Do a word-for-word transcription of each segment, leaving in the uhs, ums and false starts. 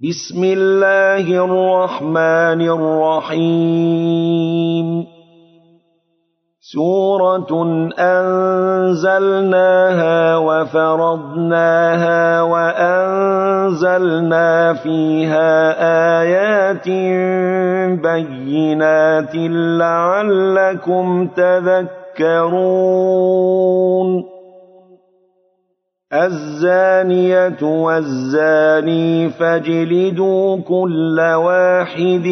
بسم الله الرحمن الرحيم سورة أنزلناها وفرضناها وأنزلنا فيها آيات بينات لعلكم تذكرون الزانية والزاني فاجلدوا كل واحد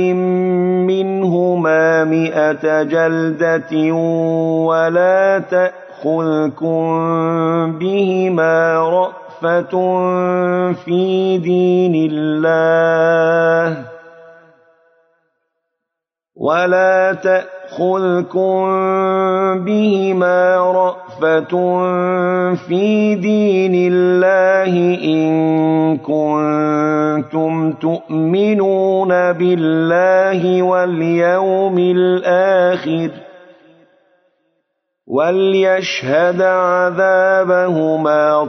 منهما مئة جلدة ولا تأخذكم بهما رأفة في دين الله ولا تأخذكم بهما رأفة في دين الله إن كنتم تؤمنون بالله واليوم الآخر وليشهد عذابهما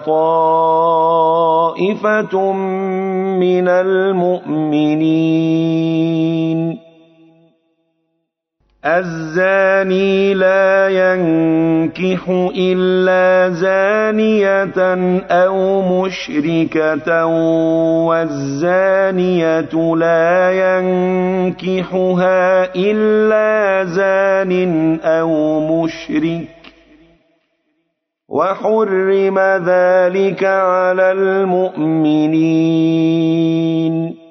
طائفة من المؤمنين الزاني لا ينكح إلا زانية أو مشركة والزانية لا ينكحها إلا زان أو مشرك وحرم ذلك على المؤمنين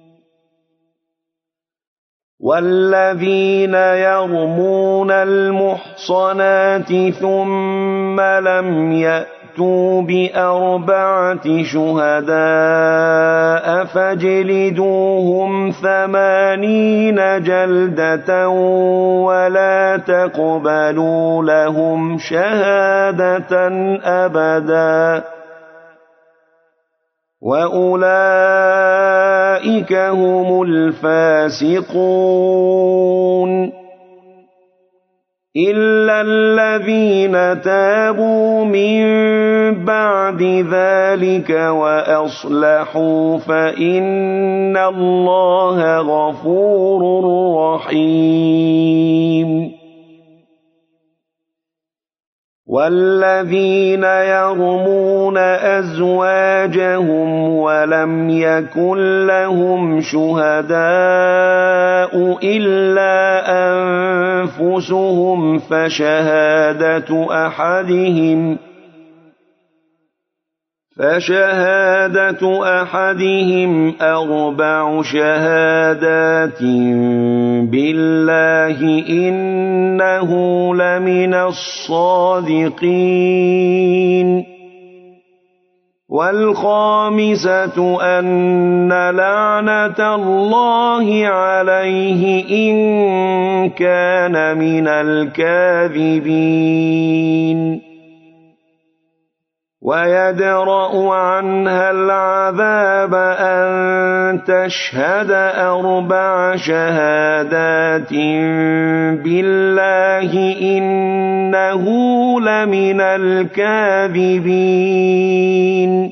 والذين يرمون المحصنات ثم لم يأتوا بأربعة شهداء فاجلدوهم ثمانين جلدة ولا تقبلوا لهم شهادة أبدا وأولئك هم الفاسقون إلا الذين تابوا من بعد ذلك وأصلحوا فإن الله غفور رحيم والذين يرمون أزواجهم ولم يكن لهم شهداء إلا أنفسهم فشهادة أحدهم فشهادة أحدهم أربع شهادات بالله إنه لمن الصادقين والخامسة أن لعنة الله عليه إن كان من الكاذبين ويدرأ عنها العذاب أن تشهد أربع شهادات بالله إنه لمن الكاذبين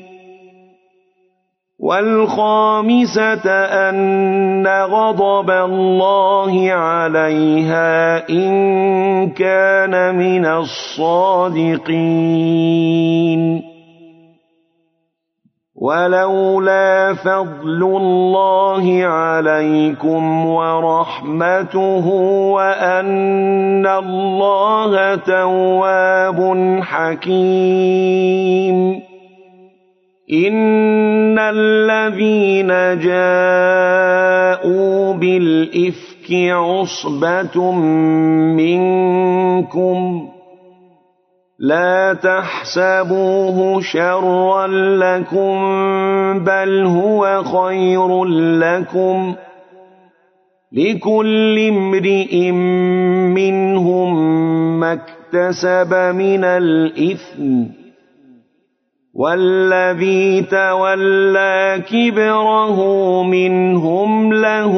والخامسة أن غضب الله عليها إن كان من الصادقين ولولا فضل الله عليكم ورحمته وأن الله تواب حكيم إن الذين جاءوا بالإفك عصبة منكم لا تحسبوه شرا لكم بل هو خير لكم لكل امرئ منهم ما اكتسب من الإثم والذي تولى كبره منهم له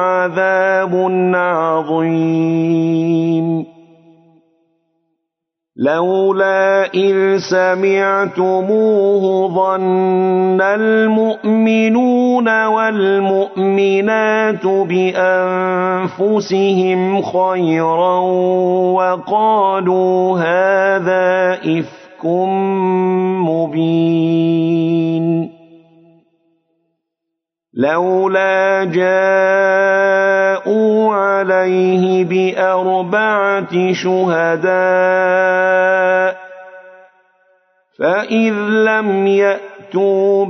عذاب عظيم لولا إذ سمعتموه ظن المؤمنون والمؤمنات بأنفسهم خيرا وقالوا هذا إفك مبين لولا جاءوا عليه بأربعة شهداء فإذ لم يأتوا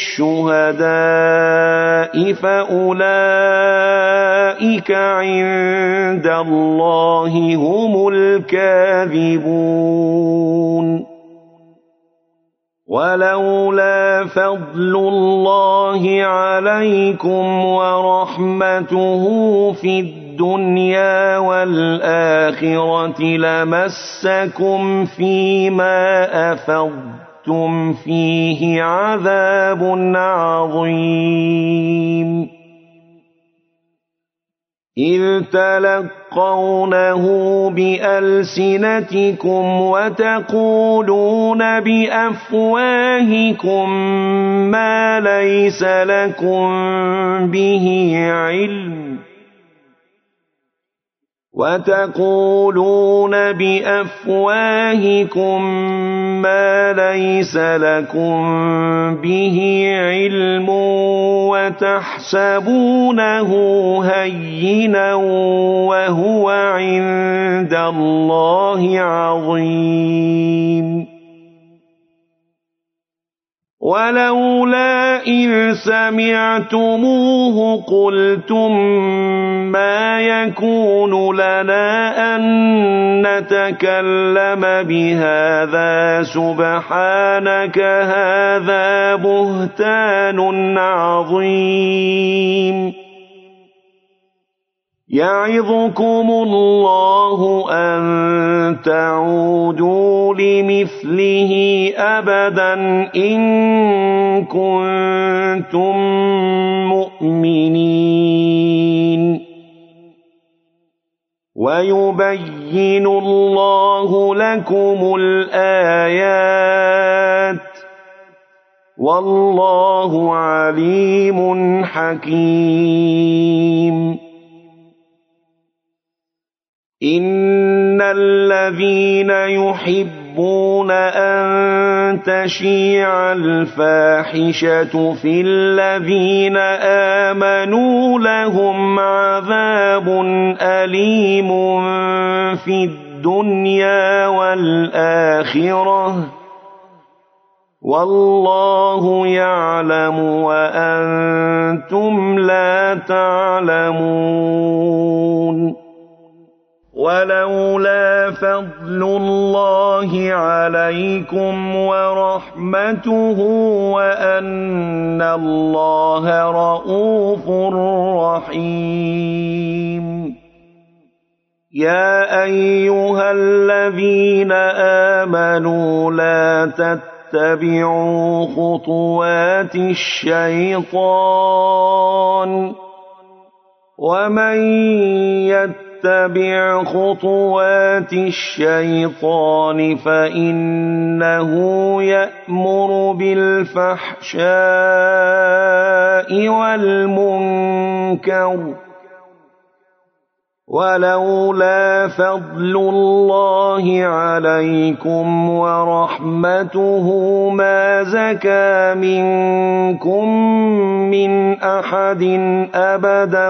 بالشهداء فأولئك عند الله هم الكاذبون ولولا فضل الله عليكم ورحمته في الدنيا والآخرة لمسكم فيما أفضتم فيه عذاب عظيم إذ تلقونه بألسنتكم وتقولون بأفواهكم ما ليس لكم به علم وتقولون بأفواهكم ما ليس لكم به علم وتحسبونه هينا وهو عند الله عظيم ولولا إذ سمعتموه قلتم ما يكون لنا أن نتكلم بهذا سبحانك هذا بهتان عظيم يعظكم الله أن تعودوا لمثله أبدا إن كنتم مؤمنين ويبين الله لكم الآيات والله عليم حكيم إن الذين يحبون أن تشيع الفاحشة في الذين آمنوا لهم عذاب أليم في الدنيا والآخرة والله يعلم وأنتم لا تعلمون ولولا فضل الله عليكم ورحمته وأن الله رءوف رحيم يا أيها الذين آمنوا لا تتبعوا خطوات الشيطان ومن يتبع اتبع خطوات الشيطان فإنه يأمر بالفحشاء والمنكر ولولا فضل الله عليكم ورحمته ما زكى منكم من أحد أبدا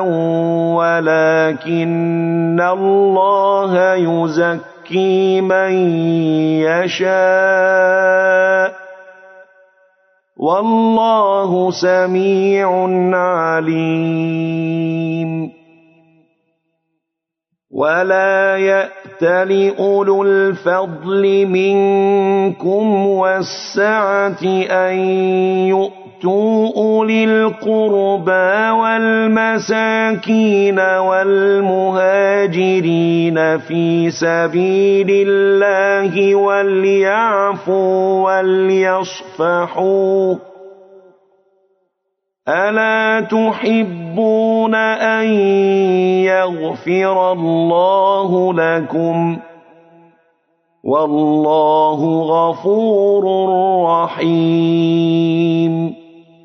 ولكن الله يزكي من يشاء والله سميع عليم ولا يأتل أولو الفضل منكم والسعة أن يؤتوا أولي القربى والمساكين والمهاجرين في سبيل الله وليعفوا وليصفحوا ألا تحبون أن يغفر الله لكم والله غفور رحيم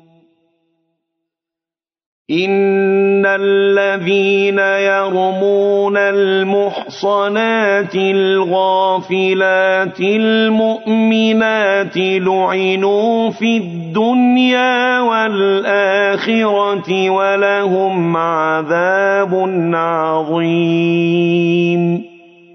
إن الذين يرمون المحصنات الغافلات المؤمنات لعنوا في الدنيا والآخرة ولهم عذاب عظيم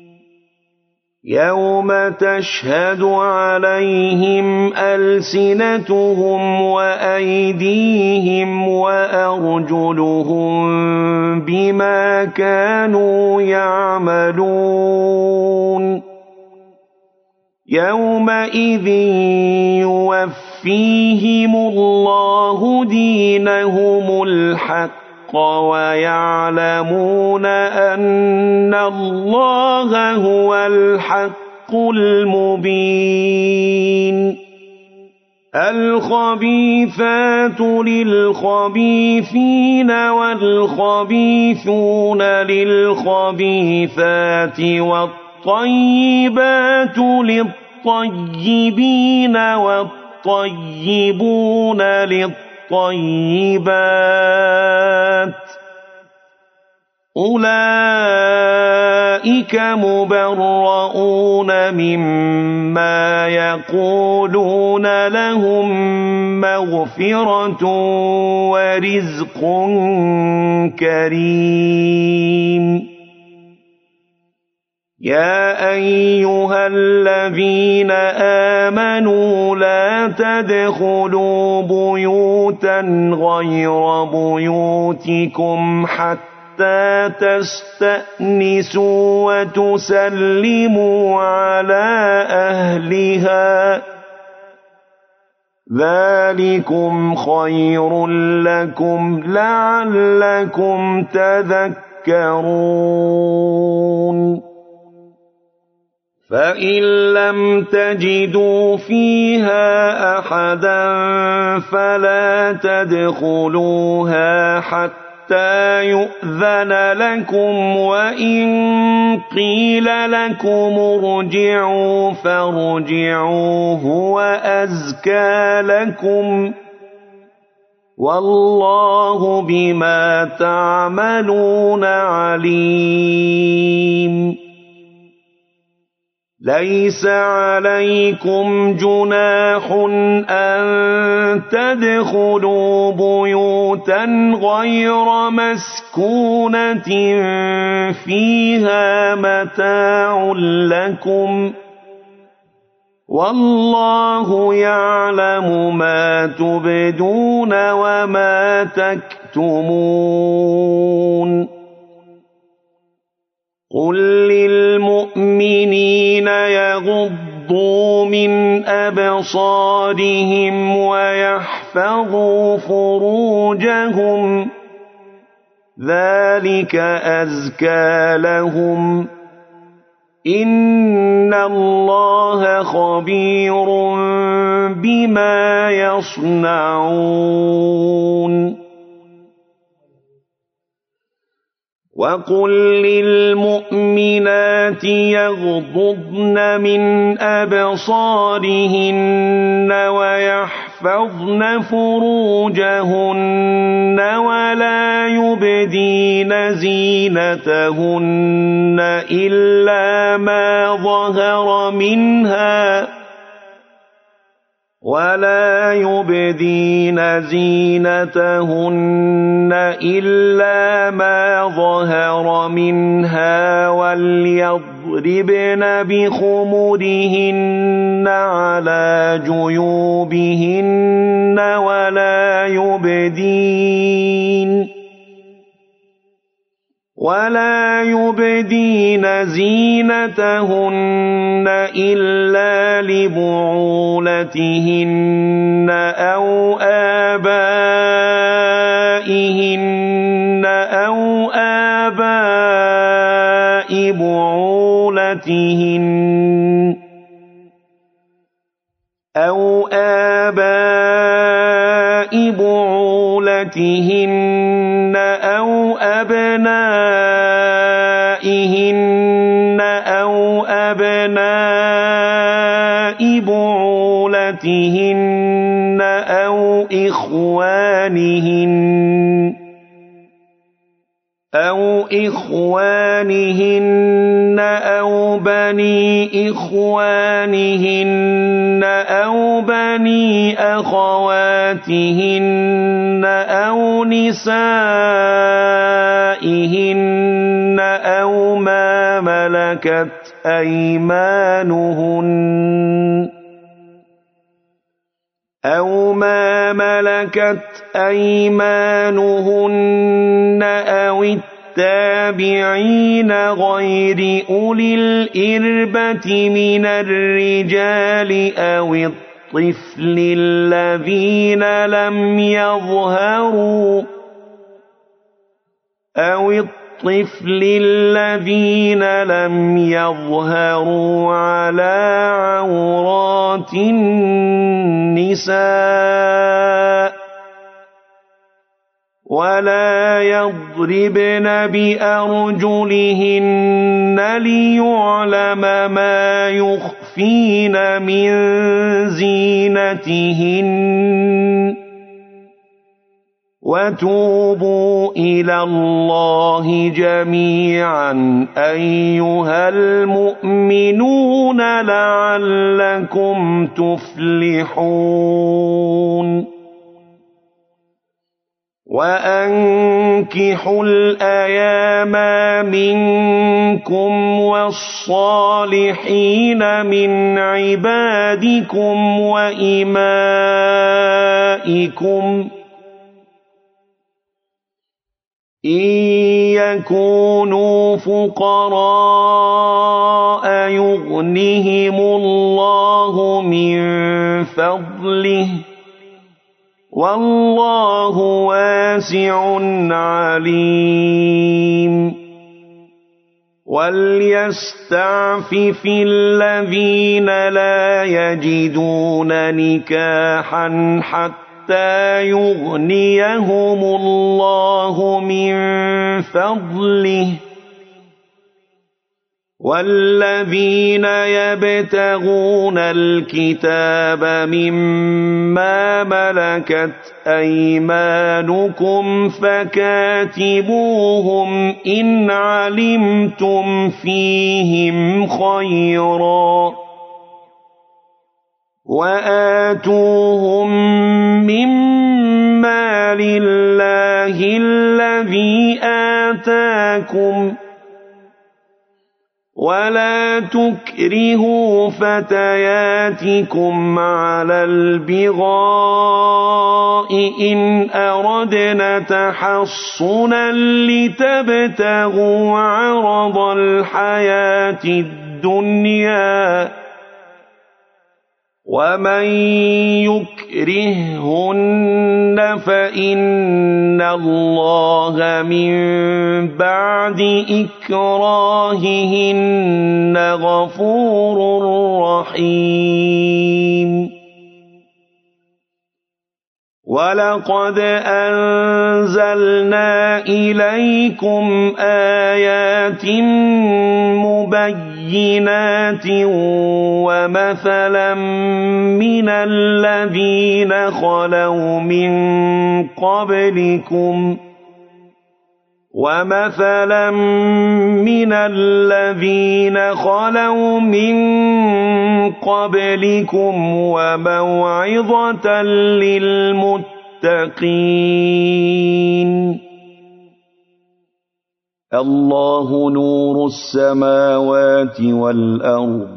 يوم تشهد عليهم ألسنتهم وأيديهم وأرجلهم بما كانوا يعملون يومئذ يوفيهم الله دينهم الحق ويعلمون أن الله هو الحق المبين الخبيثات للخبيثين والخبيثون للخبيثات والطيبات للطيبين والطيبون للطيبين الطيبات أولئك مبرؤون مما يقولون لهم مغفرة ورزق كريم يا أيها الذين آمنوا لا تدخلوا بيوتا غير بيوتكم حتى تستأنسوا وتسلموا على أهلها ذلكم خير لكم لعلكم تذكرون فإن لم تجدوا فيها أحدا فلا تدخلوها حتى يؤذن لكم وإن قيل لكم ارجعوا فارجعوا هو أزكى لكم والله بما تعملون عليم ليس عليكم جناح أن تدخلوا بيوتا غير مسكونة فيها متاع لكم والله يعلم ما تبدون وما تكتمون قل للمؤمنين يغضوا من أبصارهم ويحفظوا فروجهم ذلك أزكى لهم إن الله خبير بما يصنعون وقل للمؤمنات يغضضن من أبصارهن ويحفظن فروجهن ولا يبدين زينتهن إلا ما ظهر منها ولا يبدين زينتهن إلا ما ظهر منها وليضربن بخمرهن على جيوبهن ولا يبدين ولا يبدين زينتهن إلا لبعولتهن أو آبائهن أو آباء بعولتهن أو آباء بعولتهن أو أبنائهن أو أبناء أو إخوانهن أو بني إخوانهن أو بني أخواتهن أو نسائهن أو ما ملكت أيمانهن أو ما ملكت أيمانهن أو التابعين غير أولي الإربة من الرجال أو الطفل الذين لم يظهروا أو الطفل الذين لم يظهروا على عورات النساء ولا يضربن بأرجلهن ليعلم ما يخفين من زينتهن وتوبوا إلى الله جميعا أيها المؤمنون لعلكم تفلحون وأنكحوا الأيام منكم والصالحين من عبادكم وإمائكم إن يكونوا فقراء يغنهم الله من فضله والله واسع عليم وليستعفف الذين لا يجدون نكاحا حتى يغنيهم الله من فضله والذين يبتغون الكتاب مما ملكت أيمانكم فكاتبوهم إن علمتم فيهم خيرا وآتوهم مما لله الذي آتاكم ولا تكرهوا فتياتكم على البغاء إن أردنا تحصنا لتبتغوا عرض الحياة الدنيا ومن يكرههن فإن الله من بعد إكراههن غفور رحيم ولقد أنزلنا إليكم آيات مبينات ومثلا من الذين خلوا من قبلكم ومثلا من الذين خلوا من قبلكم وموعظة للمتقين الله نور السماوات والأرض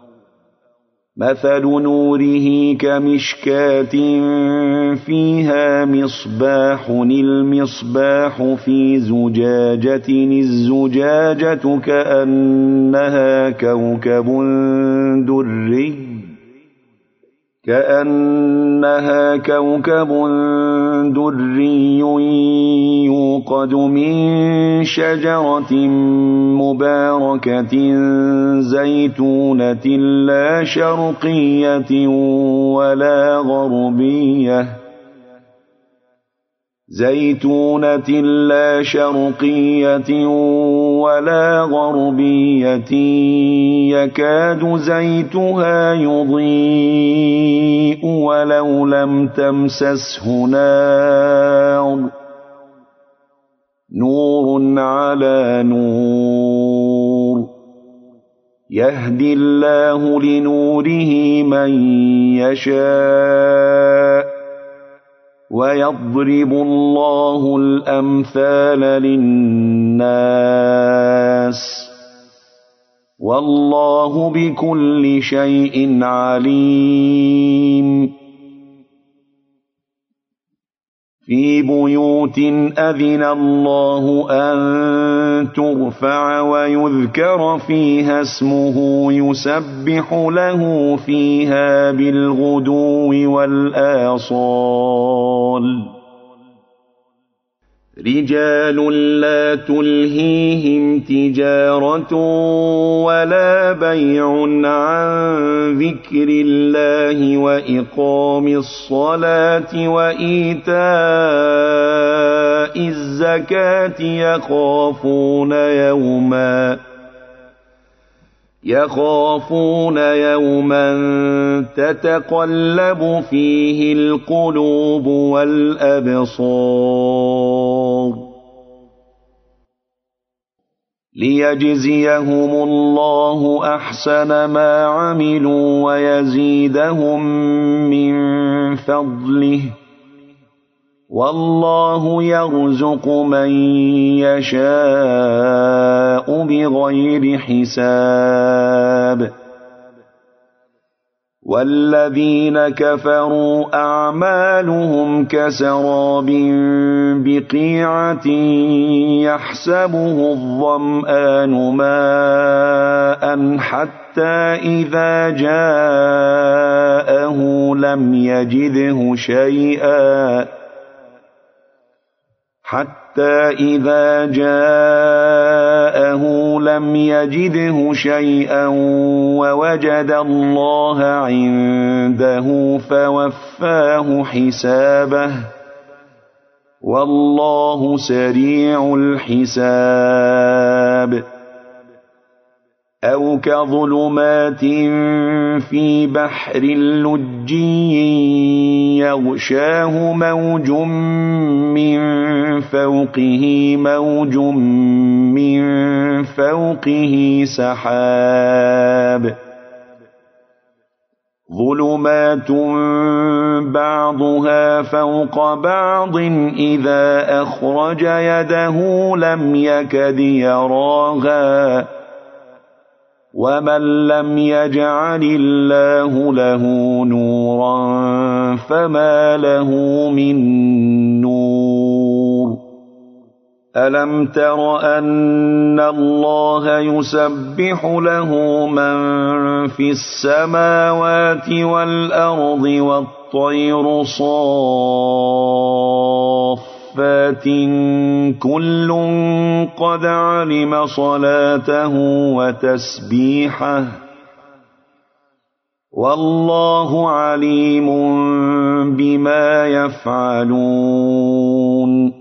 مثل نوره كمشكاة فيها مصباح المصباح في زجاجة الزجاجة كأنها كوكب دري كأنها كوكب دري يوقد من شجرة مباركة زيتونة لا شرقية ولا غربية زيتونة لا شرقية ولا غربية يكاد زيتها يضيء ولو لم تمسسه نار نور على نور يهدي الله لنوره من يشاء ويضرب الله الأمثال للناس والله بكل شيء عليم في بيوت أذن الله أن ترفع ويذكر فيها اسمه يسبح له فيها بالغدو والآصال رجال لا تلهيهم تجارة ولا بيع عن ذكر الله وإقام الصلاة وإيتاء الزكاة يخافون يوما يخافون يوما تتقلب فيه القلوب والأبصار ليجزيهم الله أحسن ما عملوا ويزيدهم من فضله والله يرزق من يشاء بغير حساب والذين كفروا أعمالهم كسراب بقيعة يحسبه الظمآن ماء حتى إذا جاءه لم يجده شيئا حتى إذا جاءه لم يجده شيئا ووجد الله عنده فوفاه حسابه والله سريع الحساب أو كظلمات في بحر لجي يغشاه موج من فوقه موج من فوقه سحاب ظلمات بعضها فوق بعض إذا أخرج يده لم يكد يراها ومن لم يجعل الله له نورا فما له من نور ألم تر أن الله يسبح له من في السماوات والأرض والطير صافات كل قد علم صلاته وتسبيحه والله عليم بما يفعلون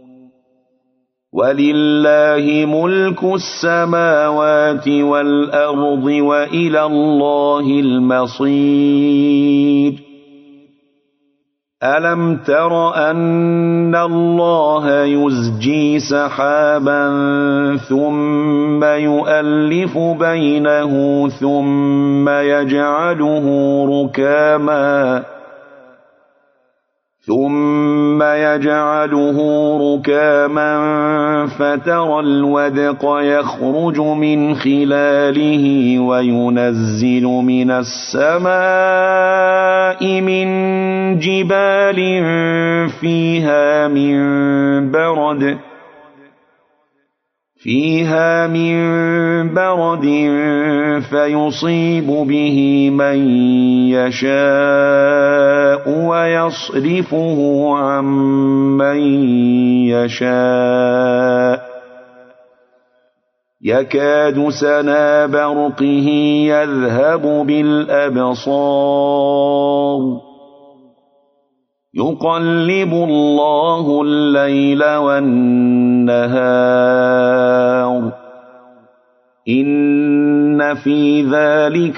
ولله ملك السماوات والأرض وإلى الله المصير ألم تر أن الله يزجي سحابا ثم يؤلف بينه ثم يجعله ركاما ثم يجعله ركاما فترى الودق يخرج من خلاله وينزل من السماء من جبال فيها من برد فيها من برد فيصيب به من يشاء ويصرفه عن من يشاء يكاد سنا برقه يذهب بالأبصار يقلب الله الليل والنهار إن في ذلك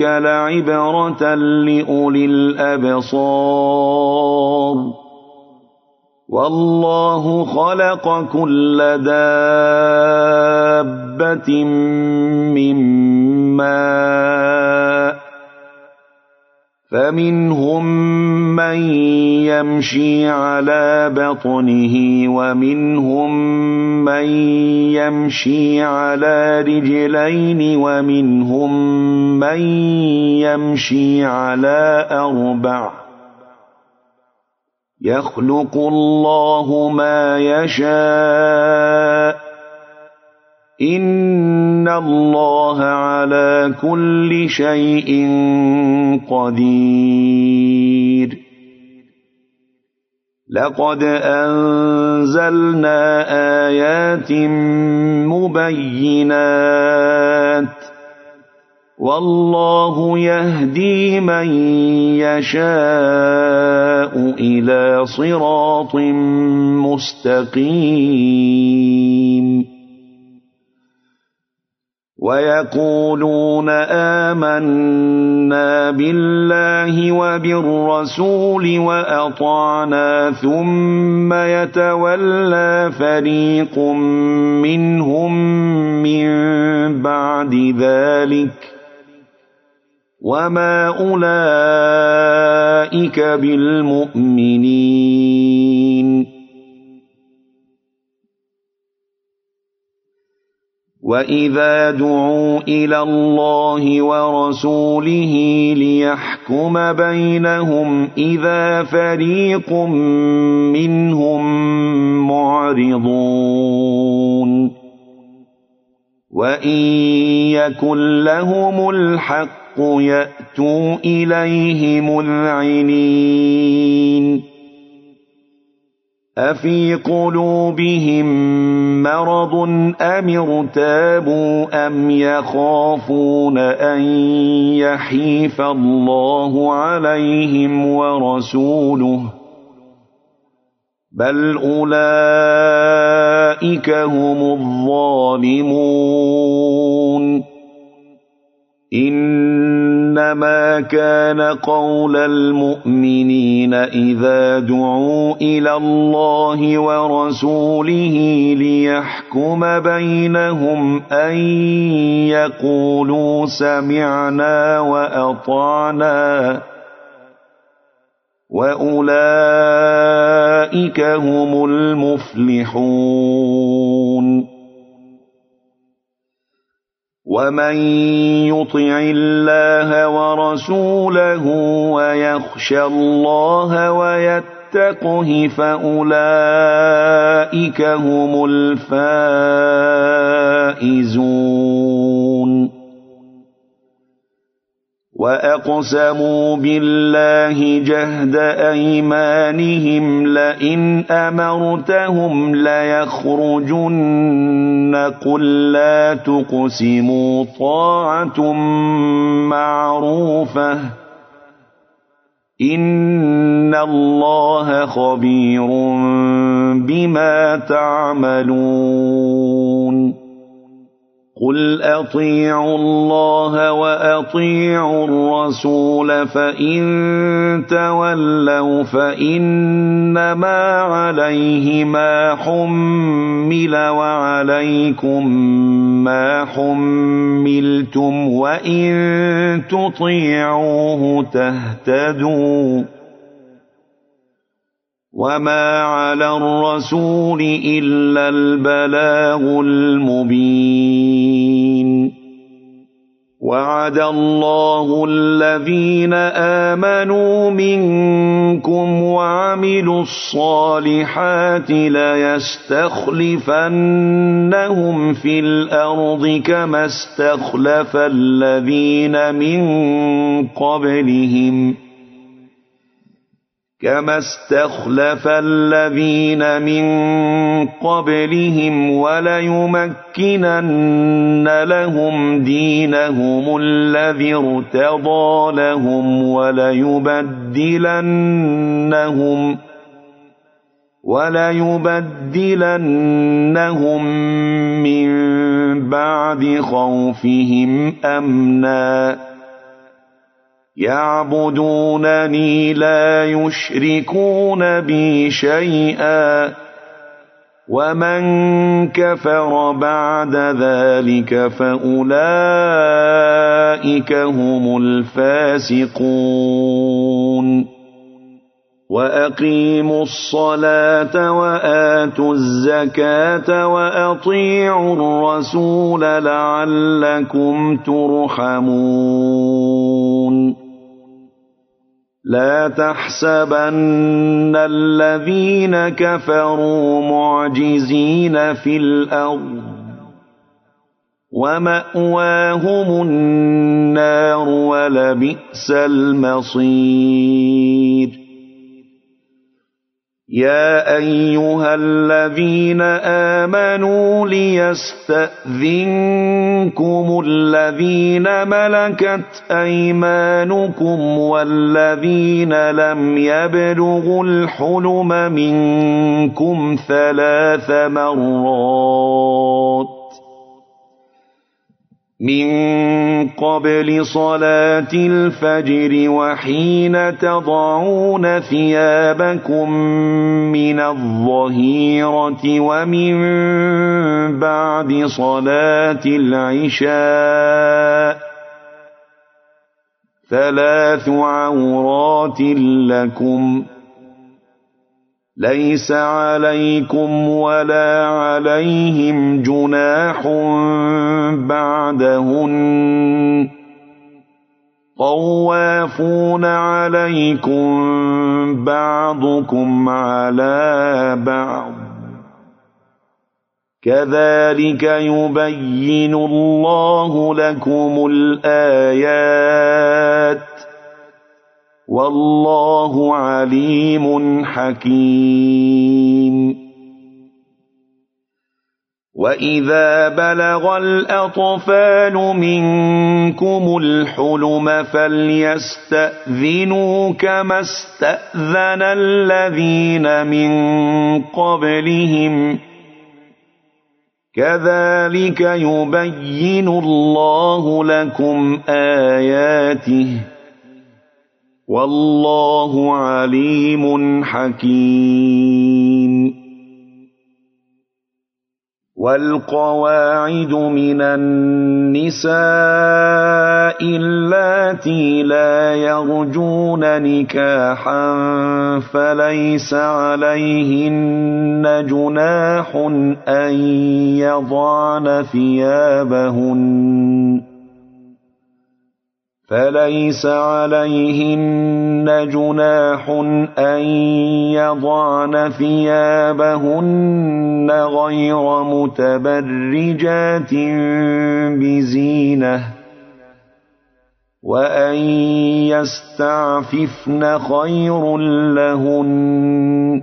لعبرة لأولي الأبصار والله خلق كل دابة من ماء فمنهم من يمشي على بطنه ومنهم من يمشي على رجلين ومنهم من يمشي على أربع يخلق الله ما يشاء إن الله على كل شيء قدير لقد أنزلنا آيات مبينات والله يهدي من يشاء إلى صراط مستقيم ويقولون آمنا بالله وبالرسول وأطعنا ثم يتولى فريق منهم من بعد ذلك وما أولئك بالمؤمنين وإذا دعوا إلى الله ورسوله ليحكم بينهم إذا فريق منهم معرضون وإن يكن لهم الحق يأتوا إليه مذعنين أفي قلوبهم مرض أم ارتابوا أم يخافون أن يحيف الله عليهم ورسوله بل أولئك هم الظالمون إنما كان قول المؤمنين إذا دعوا إلى الله ورسوله ليحكم بينهم أن يقولوا سمعنا وأطعنا وأولئك هم المفلحون ومن يطع الله ورسوله ويخشى الله ويتقه فأولئك هم الفائزون وأقسموا بالله جهد أيمانهم لئن أمرتهم ليخرجن قل لا تقسموا طاعة معروفة إن الله خبير بما تعملون قل أطيعوا الله وأطيعوا الرسول فإن تولوا فإنما عليه ما حمل وعليكم ما حملتم وإن تطيعوه تهتدوا وما على الرسول إلا البلاغ المبين وعد الله الذين آمنوا منكم وعملوا الصالحات ليستخلفنهم في الأرض كما استخلف الذين من قبلهم كما استخلف الذين من قبلهم وليمكنن لهم دينهم الذي ارتضى لهم وليبدلنهم وليبدلنهم من بعد خوفهم أمنا يعبدونني لا يشركون بي شيئا ومن كفر بعد ذلك فأولئك هم الفاسقون وأقيموا الصلاة وآتوا الزكاة وأطيعوا الرسول لعلكم ترحمون لا تحسبن الذين كفروا معجزين في الأرض ومأواهم النار ولبئس المصير يا أيها الذين آمنوا ليستأذنكم الذين ملكت أيمانكم والذين لم يبلغوا الحلم منكم ثلاث مرات من قبل صلاة الفجر وحين تضعون ثيابكم من الظهيرة ومن بعد صلاة العشاء ثلاث عورات لكم ليس عليكم ولا عليهم جناح بعدهن طوافون عليكم بعضكم على بعض كذلك يبين الله لكم الآيات والله عليم حكيم وإذا بلغ الأطفال منكم الحلم فليستأذنوا كما استأذن الذين من قبلهم كذلك يبين الله لكم آياته والله عليم حكيم والقواعد من النساء اللاتي لا يرجون نكاحا فليس عليهن جناح أن يضعن ثيابهن فليس عليهن جناح أن يضعن ثيابهن غير متبرجات بزينة وأن يستعففن خير لهن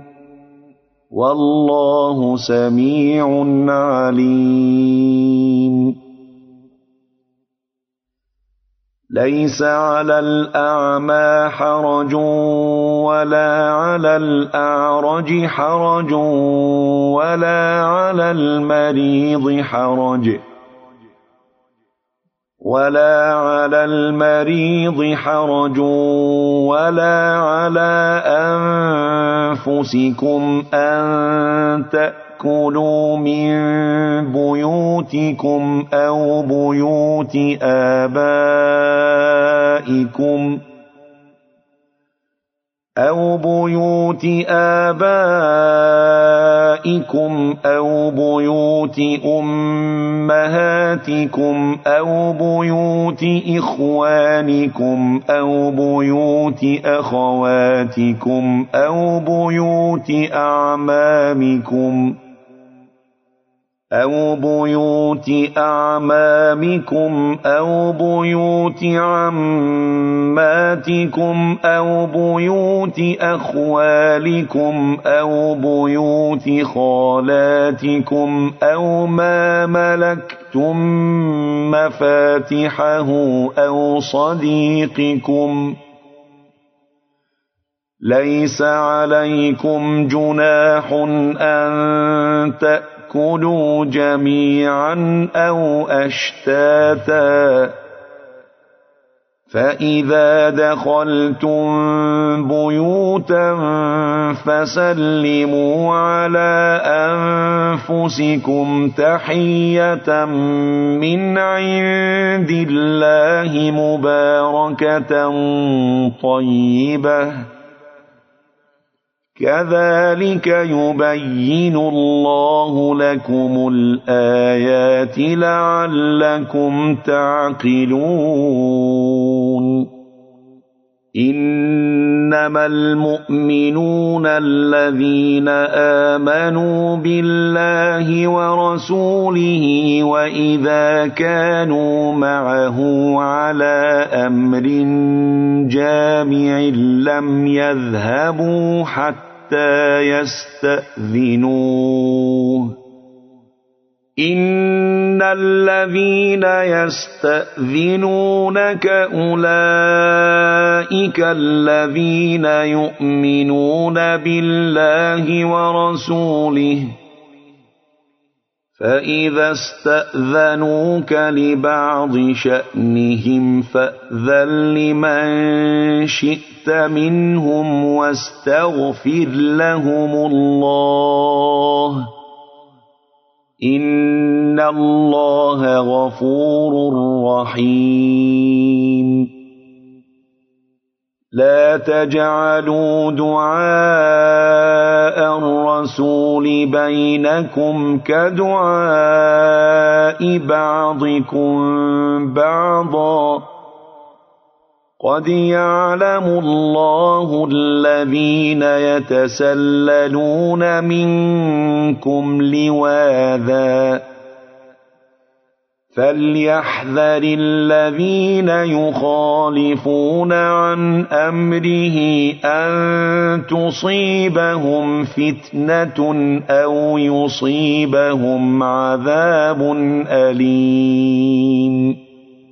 والله سميع عليم ليس على الأعمى حرج ولا على الأعرج حرج ولا على المريض حرج ولا على المريض حرج ولا على أنفسكم أن تأكلوا من بيوتكم أو بيوت آبائكم أو بيوت آبائكم أو بيوت أمهاتكم أو بيوت إخوانكم أو بيوت أخواتكم أو بيوت أعمامكم أو بيوت أعمامكم أو بيوت عماتكم أو بيوت أخوالكم أو بيوت خالاتكم أو ما ملكتم مفاتحه أو صديقكم ليس عليكم جناح أن تأكلوا كلوا جميعا أو أشتاتا فإذا دخلتم بيوتا فسلموا على أنفسكم تحية من عند الله مباركة طيبة كذلك يبين الله لكم الآيات لعلكم تعقلون إنما المؤمنون الذين آمنوا بالله ورسوله وإذا كانوا معه على أمر جامع لم يذهبوا حتى يستأذنوه إن الذين يستأذنونك أولئك الذين يؤمنون بالله ورسوله فإذا استأذنوك لبعض شأنهم فأذن لمن شئت منهم واستغفر لهم الله إن الله غفور رحيم لا تجعلوا دعاء الرسول بينكم كدعاء بعضكم بعضا قد يعلم الله الذين يتسللون منكم لواذا فليحذر الذين يخالفون عن أمره أن تصيبهم فتنة أو يصيبهم عذاب أليم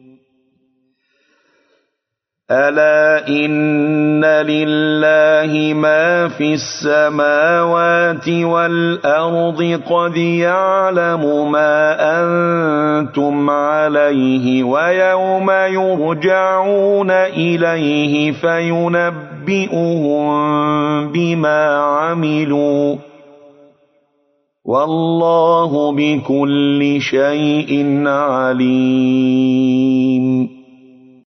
ألا إن لله ما في السماوات والأرض قد يعلم ما أنتم عليه ويوم يرجعون إليه فينبئهم بما عملوا والله بكل شيء عليم